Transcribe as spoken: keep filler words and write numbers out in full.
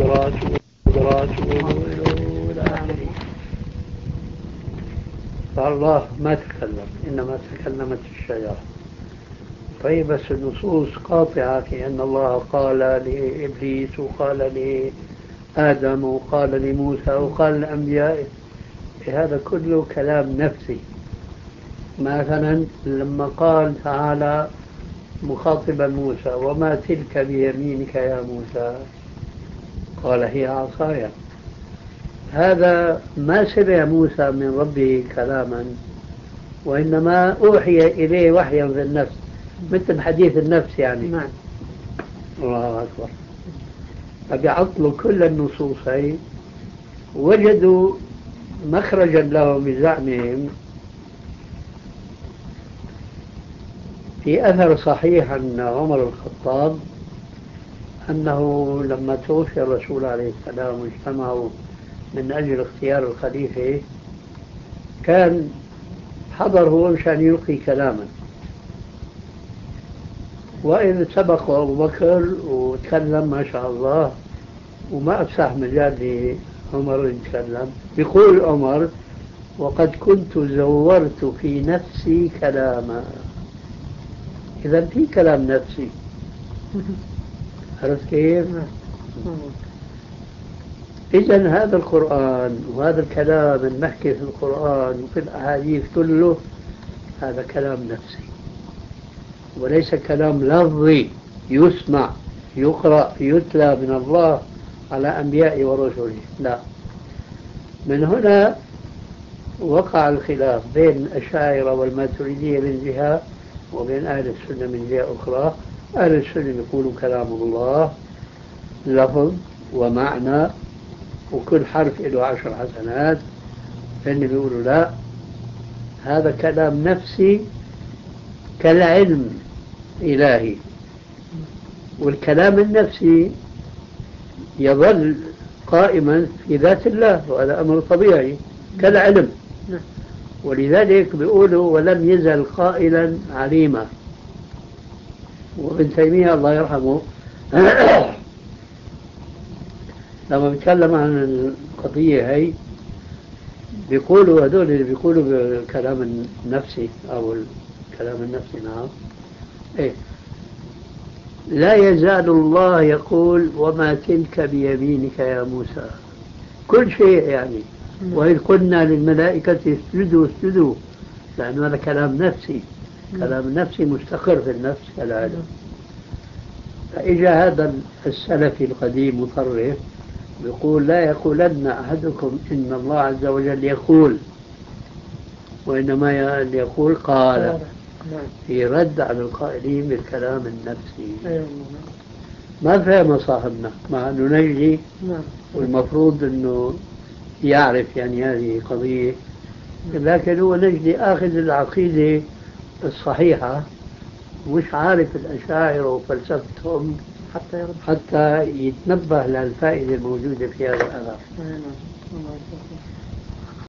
قدرات وقدرات إلى آخره. فالله ما تكلم، إنما تكلمت الشجرة. طيب بس النصوص قاطعة في أن الله قال لإبليس وقال لآدم وقال لموسى وقال للأنبياء، هذا كله كلام نفسي. مثلا لما قال تعالى مخاطبا موسى: وما تلك بيمينك يا موسى؟ قال: هي عصاي. هذا ما سمع موسى من ربه كلاما، وإنما أوحي إليه وحيا في النفس، مثل حديث النفس يعني. نعم. الله أكبر. فبيعطلوا كل النصوصين، وجدوا مخرجا له بزعمهم. في أثر صحيح عن عمر الخطاب أنه لما توفي الرسول عليه السلام واجتمعوا من أجل اختيار الخليفة، كان حضر هو مشان يلقي كلاما، وإذ سبق أبو بكر وتكلم ما شاء الله، وما أفسح مجال لعمر يتكلم. يقول عمر: وقد كنت زورت في نفسي كلاما. إذا في كلام نفسي. عرفت كيف؟ إذن هذا القرآن وهذا الكلام المحكي في القرآن وفي الأحاديث كله هذا كلام نفسي، وليس كلام لفظي يسمع يقرأ يتلى من الله على أنبياء ورسله. لا. من هنا وقع الخلاف بين الأشاعرة والماتريدية من جهة، وبين أهل السنة من جهة أخرى. أهل السنة يقولوا كلام الله لفظ ومعنى، وكل حرف له عشر حسنات. فإن بيقولوا لا، هذا كلام نفسي كالعلم إلهي، والكلام النفسي يظل قائما في ذات الله، وهذا أمر طبيعي كالعلم. ولذلك بيقولوا: ولم يزل قائلا عليما. وابن تيمية الله يرحمه لما بيتكلم عن القضية هي بيقولوا، هذول اللي بيقولوا بالكلام النفسي أو الكلام النفسي، نعم، إيه، لا يزال الله يقول: وما تلك بيمينك يا موسى. كل شيء يعني. وإذ قلنا للملائكة اسجدوا اسجدوا، لأن هذا كلام نفسي، كلام نفسي مستقر في النفس كالعلم. فإجا هذا السلفي القديم مطرف يقول: لا يقولن أحدكم إن الله عز وجل يقول، وإنما يقول قال، في رد على القائلين بالكلام النفسي. ما فهم صاحبنا، مع أنه نجدي والمفروض أنه يعرف يعني هذه قضية، لكن هو نجدي آخذ العقيدة الصحيحة، مش عارف الأشاعرة وفلسفتهم حتى حتى يتنبه للفائدة الموجودة في هذا الأثر.